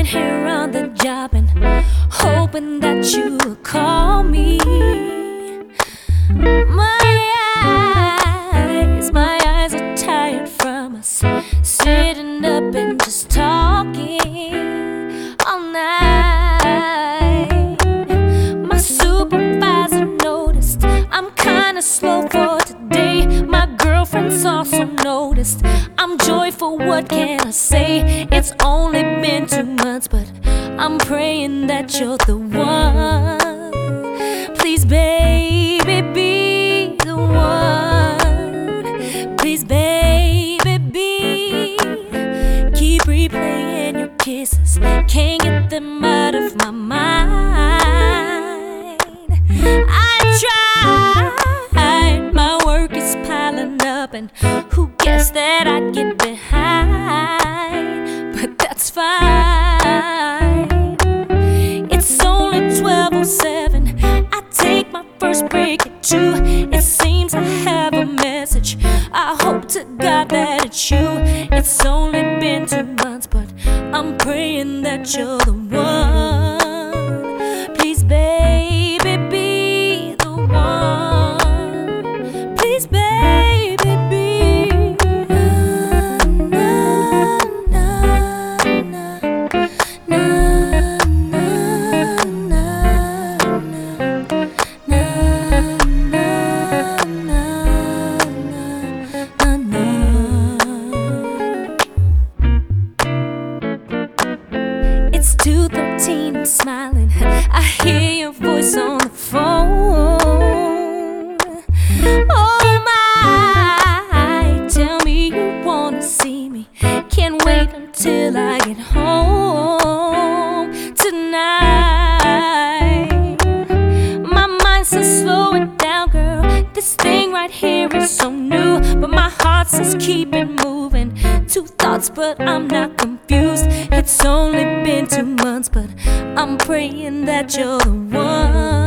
been here on the job and hoping that you will call me. My eyes are tired from us sitting up and just talking all night. My supervisor noticed I'm kinda slow for today. My girlfriend's also noticed I'm joyful, what can I say? It's only been 2 months, but I'm praying that you're the one. Please, baby, be the one. Please, baby, be. Keep replaying your kisses, can't get them out of my mind. I tried, my work is piling up, and who guessed that I'd get behind? But that's fine. It's only 12:07. I take my first break at 2. It seems I have a message. I hope to God that it's you. It's only been 2 months, but I'm praying that you're the one. Please, baby, be the one. Please, baby, be. It's 2:13, I'm smiling. I hear your voice on the phone. Oh my, tell me you wanna see me. Can't wait until I get home tonight. My mind says slow it down, girl. This thing right here is so new, but my heart says keep it moving. 2 thoughts, but I'm not confused. It's only been 2 months, but I'm praying that you're the one.